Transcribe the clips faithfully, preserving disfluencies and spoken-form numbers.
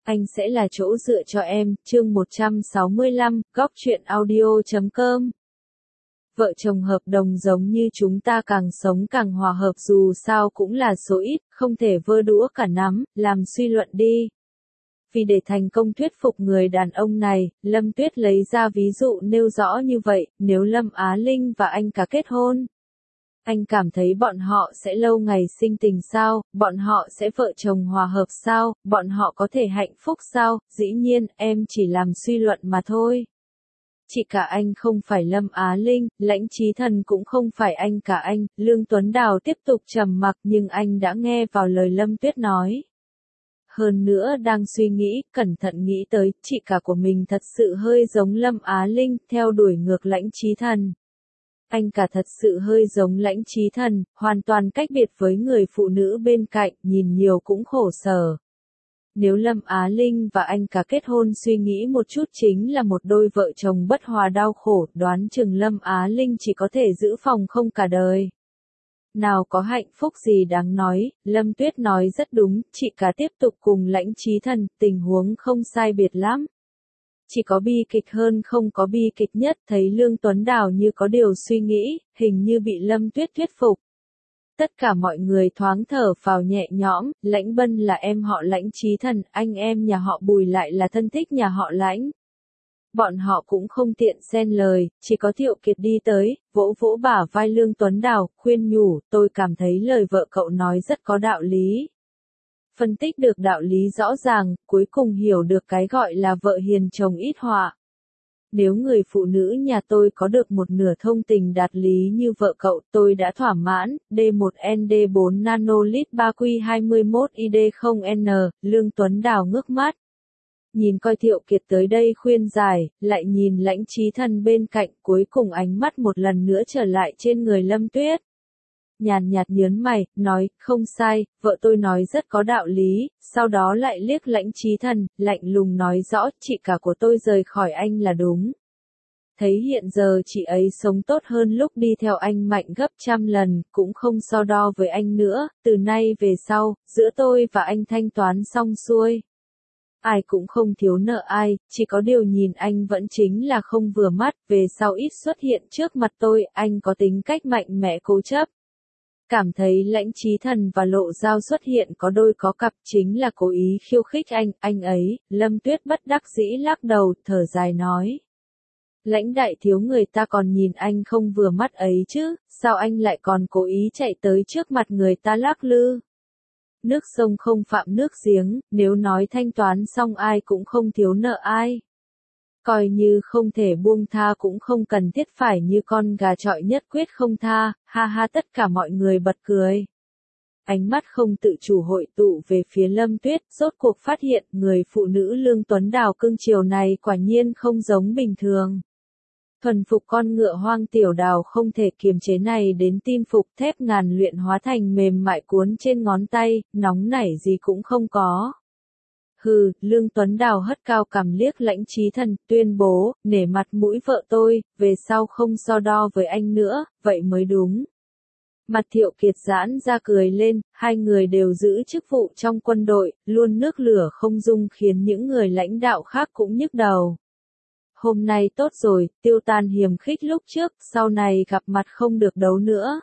Anh sẽ là chỗ dựa cho em, chương một trăm sáu mươi lăm, góc truyện audio chấm com. Vợ chồng hợp đồng giống như chúng ta càng sống càng hòa hợp dù sao cũng là số ít, không thể vơ đũa cả nắm, làm suy luận đi. Vì để thành công thuyết phục người đàn ông này, Lâm Tuyết lấy ra ví dụ nêu rõ như vậy, nếu Lâm Á Linh và anh cả kết hôn. Anh cảm thấy bọn họ sẽ lâu ngày sinh tình sao, bọn họ sẽ vợ chồng hòa hợp sao, bọn họ có thể hạnh phúc sao, dĩ nhiên, em chỉ làm suy luận mà thôi. Chị cả anh không phải Lâm Á Linh, Lãnh Chí Thần cũng không phải anh cả anh, Lương Tuấn Đào tiếp tục trầm mặc nhưng anh đã nghe vào lời Lâm Tuyết nói. Hơn nữa đang suy nghĩ, cẩn thận nghĩ tới, chị cả của mình thật sự hơi giống Lâm Á Linh, theo đuổi ngược Lãnh Chí Thần. Anh cả thật sự hơi giống Lãnh Chí Thần, hoàn toàn cách biệt với người phụ nữ bên cạnh, nhìn nhiều cũng khổ sở. Nếu Lâm Á Linh và anh cả kết hôn suy nghĩ một chút chính là một đôi vợ chồng bất hòa đau khổ, đoán chừng Lâm Á Linh chỉ có thể giữ phòng không cả đời. Nào có hạnh phúc gì đáng nói, Lâm Tuyết nói rất đúng, chị cả tiếp tục cùng Lãnh Chí Thần, tình huống không sai biệt lắm. Chỉ có bi kịch hơn không có bi kịch nhất, thấy Lương Tuấn Đào như có điều suy nghĩ, hình như bị Lâm Tuyết thuyết phục. Tất cả mọi người thoáng thở phào nhẹ nhõm, Lãnh Bân là em họ Lãnh Chí Thần, anh em nhà họ Bùi lại là thân thích nhà họ Lãnh. Bọn họ cũng không tiện xen lời, chỉ có Thiệu Kiệt đi tới, vỗ vỗ bả vai Lương Tuấn Đào, khuyên nhủ, tôi cảm thấy lời vợ cậu nói rất có đạo lý. Phân tích được đạo lý rõ ràng, cuối cùng hiểu được cái gọi là vợ hiền chồng ít họa. Nếu người phụ nữ nhà tôi có được một nửa thông tình đạt lý như vợ cậu, tôi đã thỏa mãn, D một N D bốn nanolit ba Q hai mươi mốt I D không N, Lương Tuấn Đào ngước mắt. Nhìn coi Thiệu Kiệt tới đây khuyên giải, lại nhìn Lãnh Chí Thần bên cạnh, cuối cùng ánh mắt một lần nữa trở lại trên người Lâm Tuyết. Nhàn nhạt nhớn mày, nói, không sai, vợ tôi nói rất có đạo lý, sau đó lại liếc Lãnh Chí Thần, lạnh lùng nói rõ, chị cả của tôi rời khỏi anh là đúng. Thấy hiện giờ chị ấy sống tốt hơn lúc đi theo anh mạnh gấp trăm lần, cũng không so đo với anh nữa, từ nay về sau, giữa tôi và anh thanh toán xong xuôi. Ai cũng không thiếu nợ ai, chỉ có điều nhìn anh vẫn chính là không vừa mắt, về sau ít xuất hiện trước mặt tôi, anh có tính cách mạnh mẽ cố chấp. Cảm thấy Lãnh Chí Thần và Lộ Giao xuất hiện có đôi có cặp chính là cố ý khiêu khích anh, anh ấy, Lâm Tuyết bất đắc dĩ lắc đầu, thở dài nói. Lãnh đại thiếu người ta còn nhìn anh không vừa mắt ấy chứ, sao anh lại còn cố ý chạy tới trước mặt người ta lắc lư. Nước sông không phạm nước giếng, nếu nói thanh toán xong ai cũng không thiếu nợ ai. Coi như không thể buông tha cũng không cần thiết phải như con gà chọi nhất quyết không tha, ha ha tất cả mọi người bật cười. Ánh mắt không tự chủ hội tụ về phía Lâm Tuyết, rốt cuộc phát hiện người phụ nữ Lương Tuấn Đào cưng chiều này quả nhiên không giống bình thường. Thuần phục con ngựa hoang tiểu đào không thể kiềm chế này đến tin phục thép ngàn luyện hóa thành mềm mại cuốn trên ngón tay, nóng nảy gì cũng không có. Hừ, Lương Tuấn Đào hất cao cằm liếc Lãnh Chí Thần, tuyên bố, nể mặt mũi vợ tôi, về sau không so đo với anh nữa, vậy mới đúng. Mặt Thiệu Kiệt giãn ra cười lên, hai người đều giữ chức vụ trong quân đội, luôn nước lửa không dung khiến những người lãnh đạo khác cũng nhức đầu. Hôm nay tốt rồi, tiêu tan hiềm khích lúc trước, sau này gặp mặt không được đấu nữa.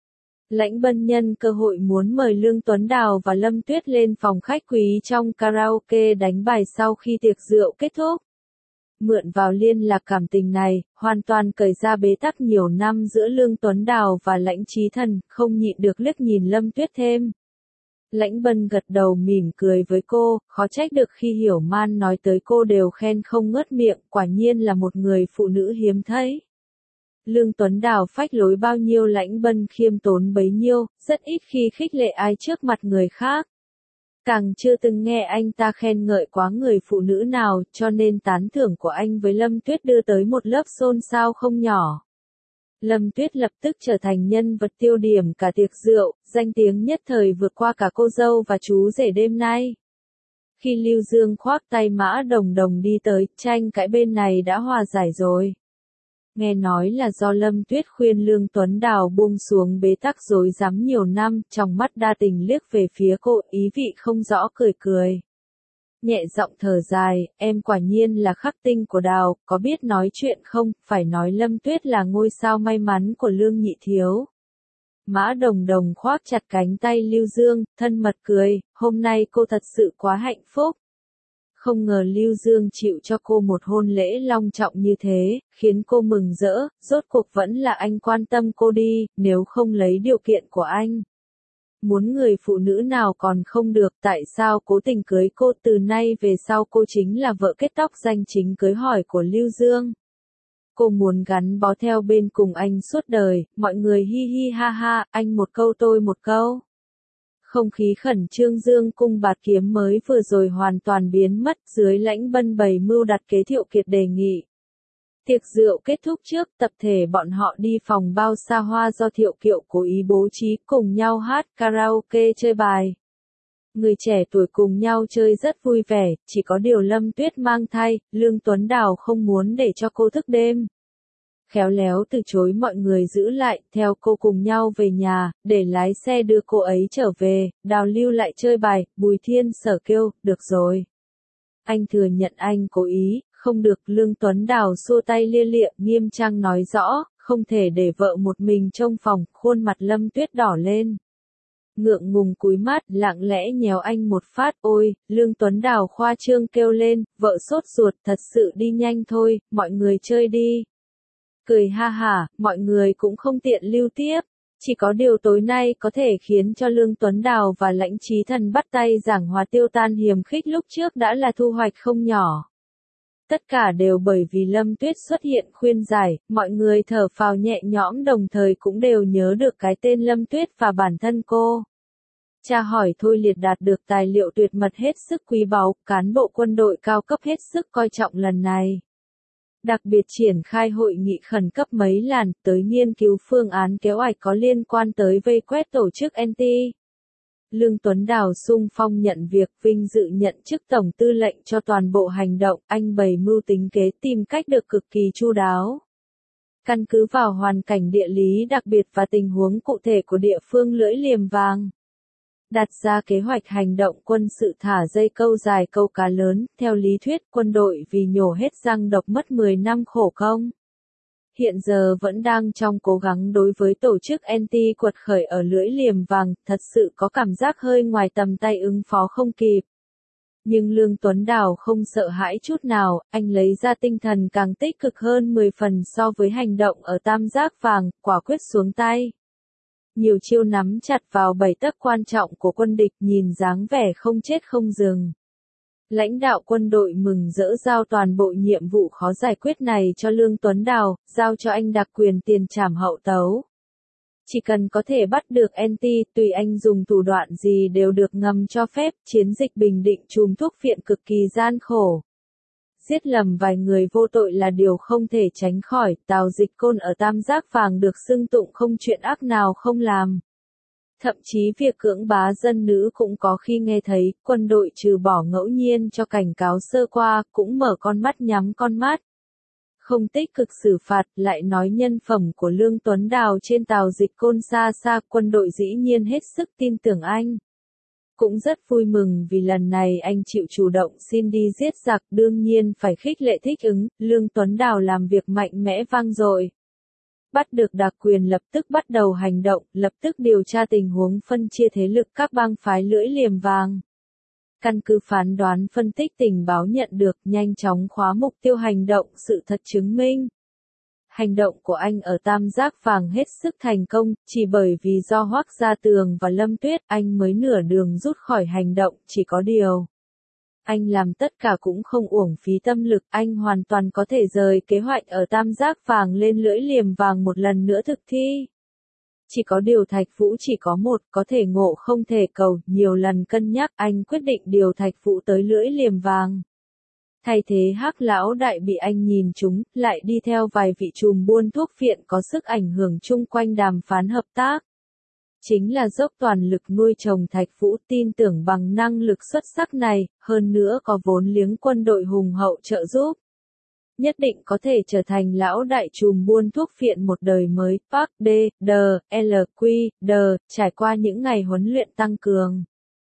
Lãnh Bân nhân cơ hội muốn mời Lương Tuấn Đào và Lâm Tuyết lên phòng khách quý trong karaoke đánh bài sau khi tiệc rượu kết thúc. Mượn vào liên lạc cảm tình này, hoàn toàn cởi ra bế tắc nhiều năm giữa Lương Tuấn Đào và Lãnh Chí Thần, không nhịn được liếc nhìn Lâm Tuyết thêm. Lãnh Bân gật đầu mỉm cười với cô, khó trách được khi Hiểu Man nói tới cô đều khen không ngớt miệng, quả nhiên là một người phụ nữ hiếm thấy. Lương Tuấn Đào phách lối bao nhiêu Lãnh Bân khiêm tốn bấy nhiêu, rất ít khi khích lệ ai trước mặt người khác. Càng chưa từng nghe anh ta khen ngợi quá người phụ nữ nào, cho nên tán thưởng của anh với Lâm Tuyết đưa tới một lớp xôn xao không nhỏ. Lâm Tuyết lập tức trở thành nhân vật tiêu điểm cả tiệc rượu, danh tiếng nhất thời vượt qua cả cô dâu và chú rể đêm nay. Khi Lưu Dương khoác tay Mã Đồng Đồng đi tới, tranh cãi bên này đã hòa giải rồi. Nghe nói là do Lâm Tuyết khuyên Lương Tuấn Đào buông xuống bế tắc rối rắm nhiều năm, trong mắt đa tình liếc về phía cô, ý vị không rõ cười cười. nhẹ giọng thở dài, em quả nhiên là khắc tinh của Đào, có biết nói chuyện không, phải nói Lâm Tuyết là ngôi sao may mắn của Lương Nhị Thiếu. Mã Đồng Đồng khoác chặt cánh tay Lưu Dương, thân mật cười, hôm nay cô thật sự quá hạnh phúc. Không ngờ Lưu Dương chịu cho cô một hôn lễ long trọng như thế, khiến cô mừng rỡ, rốt cuộc vẫn là anh quan tâm cô đi, nếu không lấy điều kiện của anh. Muốn người phụ nữ nào còn không được, tại sao cố tình cưới cô, từ nay về sau cô chính là vợ kết tóc danh chính cưới hỏi của Lưu Dương. Cô muốn gắn bó theo bên cùng anh suốt đời, mọi người hi hi ha ha, anh một câu tôi một câu. Không khí khẩn trương dương cung bạt kiếm mới vừa rồi hoàn toàn biến mất, dưới lãnh bân bày mưu đặt kế Thiệu Kiệt đề nghị. Tiệc rượu kết thúc trước, tập thể bọn họ đi phòng bao xa hoa do Thiệu Kiệu cố ý bố trí, cùng nhau hát karaoke chơi bài. Người trẻ tuổi cùng nhau chơi rất vui vẻ, chỉ có điều Lâm Tuyết mang thai, Lương Tuấn Đào không muốn để cho cô thức đêm. Khéo léo từ chối mọi người giữ lại, theo cô cùng nhau về nhà, để lái xe đưa cô ấy trở về, Đào lưu lại chơi bài, Bùi Thiên Sở kêu, được rồi. Anh thừa nhận anh cố ý, không được, Lương Tuấn Đào xua tay lia lịa, nghiêm trang nói rõ, không thể để vợ một mình trong phòng, khuôn mặt Lâm Tuyết đỏ lên. Ngượng ngùng cúi mắt, lặng lẽ nhéo anh một phát, ôi, Lương Tuấn Đào khoa trương kêu lên, vợ sốt ruột, thật sự đi nhanh thôi, mọi người chơi đi. Cười ha hả, mọi người cũng không tiện lưu tiếp, chỉ có điều tối nay có thể khiến cho Lương Tuấn Đào và Lãnh Chí Thần bắt tay giảng hòa tiêu tan hiềm khích lúc trước đã là thu hoạch không nhỏ. Tất cả đều bởi vì Lâm Tuyết xuất hiện khuyên giải, mọi người thở phào nhẹ nhõm đồng thời cũng đều nhớ được cái tên Lâm Tuyết và bản thân cô. Tra hỏi Thôi Liệt đạt được tài liệu tuyệt mật hết sức quý báu, cán bộ quân đội cao cấp hết sức coi trọng lần này. Đặc biệt triển khai hội nghị khẩn cấp mấy lần, tới nghiên cứu phương án kế hoạch có liên quan tới vây quét tổ chức en tê. Lương Tuấn Đào xung phong nhận việc, vinh dự nhận chức tổng tư lệnh cho toàn bộ hành động, anh bày mưu tính kế tìm cách được cực kỳ chu đáo. Căn cứ vào hoàn cảnh địa lý đặc biệt và tình huống cụ thể của địa phương Lưỡi Liềm Vàng, đặt ra kế hoạch hành động quân sự thả dây câu dài câu cá lớn, theo lý thuyết quân đội vì nhổ hết răng độc mất mười năm khổ công. Hiện giờ vẫn đang trong cố gắng đối với tổ chức en tê quật khởi ở Lưỡi Liềm Vàng, thật sự có cảm giác hơi ngoài tầm tay ứng phó không kịp. Nhưng Lương Tuấn Đào không sợ hãi chút nào, anh lấy ra tinh thần càng tích cực hơn mười phần so với hành động ở Tam Giác Vàng, quả quyết xuống tay. Nhiều chiêu nắm chặt vào bảy tấc quan trọng của quân địch, nhìn dáng vẻ không chết không dừng. Lãnh đạo quân đội mừng rỡ giao toàn bộ nhiệm vụ khó giải quyết này cho Lương Tuấn Đào, giao cho anh đặc quyền tiền trảm hậu tấu. Chỉ cần có thể bắt được en tê, tùy anh dùng thủ đoạn gì đều được ngầm cho phép, chiến dịch bình định chùm thuốc phiện cực kỳ gian khổ. Giết lầm vài người vô tội là điều không thể tránh khỏi, Tào Dịch Côn ở Tam Giác Vàng được xưng tụng không chuyện ác nào không làm. Thậm chí việc cưỡng bá dân nữ cũng có khi nghe thấy, quân đội trừ bỏ ngẫu nhiên cho cảnh cáo sơ qua, cũng mở con mắt nhắm con mắt. Không tích cực xử phạt, lại nói nhân phẩm của Lương Tuấn Đào trên Tào Dịch Côn xa xa, quân đội dĩ nhiên hết sức tin tưởng anh. Cũng rất vui mừng vì lần này anh chịu chủ động xin đi giết giặc, đương nhiên phải khích lệ thích ứng, Lương Tuấn Đào làm việc mạnh mẽ vang dội. Bắt được đặc quyền lập tức bắt đầu hành động, lập tức điều tra tình huống phân chia thế lực các bang phái Lưỡi Liềm Vàng. Căn cứ phán đoán phân tích tình báo nhận được, nhanh chóng khóa mục tiêu hành động, sự thật chứng minh. Hành động của anh ở Tam Giác Vàng hết sức thành công, chỉ bởi vì do Hoắc Gia Tường và Lâm Tuyết, anh mới nửa đường rút khỏi hành động, chỉ có điều. Anh làm tất cả cũng không uổng phí tâm lực, anh hoàn toàn có thể rời kế hoạch ở Tam Giác Vàng lên Lưỡi Liềm Vàng một lần nữa thực thi. Chỉ có điều Thạch Vũ chỉ có một, có thể ngộ không thể cầu, nhiều lần cân nhắc, anh quyết định điều Thạch Vũ tới Lưỡi Liềm Vàng. Thay thế Hắc lão đại bị anh nhìn trúng, lại đi theo vài vị trùm buôn thuốc phiện có sức ảnh hưởng chung quanh đàm phán hợp tác. Chính là dốc toàn lực nuôi trồng Thạch Vũ, tin tưởng bằng năng lực xuất sắc này, hơn nữa có vốn liếng quân đội hùng hậu trợ giúp. Nhất định có thể trở thành lão đại trùm buôn thuốc phiện một đời mới. Park D, D, L, Q, D, trải qua những ngày huấn luyện tăng cường.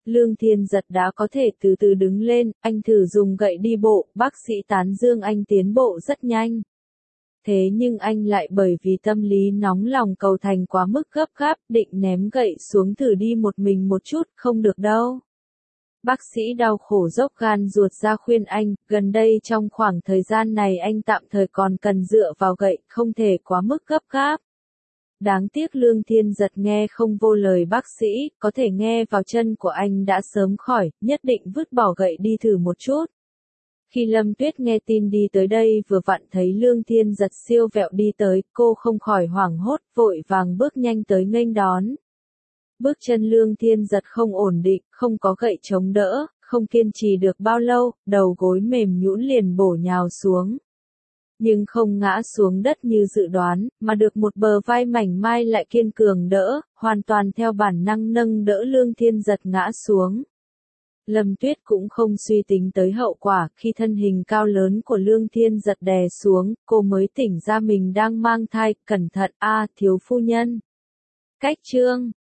Lương Thiên Giật đã có thể từ từ đứng lên, anh thử dùng gậy đi bộ, bác sĩ tán dương anh tiến bộ rất nhanh. Thế nhưng anh lại bởi vì tâm lý nóng lòng cầu thành quá mức gấp gáp, định ném gậy xuống thử đi một mình một chút, không được đâu. Bác sĩ đau khổ dốc gan ruột ra khuyên anh, gần đây trong khoảng thời gian này anh tạm thời còn cần dựa vào gậy, không thể quá mức gấp gáp. Đáng tiếc Lương Thiên Giật nghe không vô lời bác sĩ, có thể nghe vào chân của anh đã sớm khỏi, nhất định vứt bỏ gậy đi thử một chút. Khi Lâm Tuyết nghe tin đi tới đây vừa vặn thấy Lương Thiên Giật siêu vẹo đi tới, cô không khỏi hoảng hốt, vội vàng bước nhanh tới nghênh đón. Bước chân Lương Thiên Giật không ổn định, không có gậy chống đỡ, không kiên trì được bao lâu, đầu gối mềm nhũn liền bổ nhào xuống. Nhưng không ngã xuống đất như dự đoán, mà được một bờ vai mảnh mai lại kiên cường đỡ, hoàn toàn theo bản năng nâng đỡ Lương Thiên Giật ngã xuống. Lâm Tuyết cũng không suy tính tới hậu quả, khi thân hình cao lớn của Lương Thiên Giật đè xuống, cô mới tỉnh ra mình đang mang thai, cẩn thận, a thiếu phu nhân. Cách chương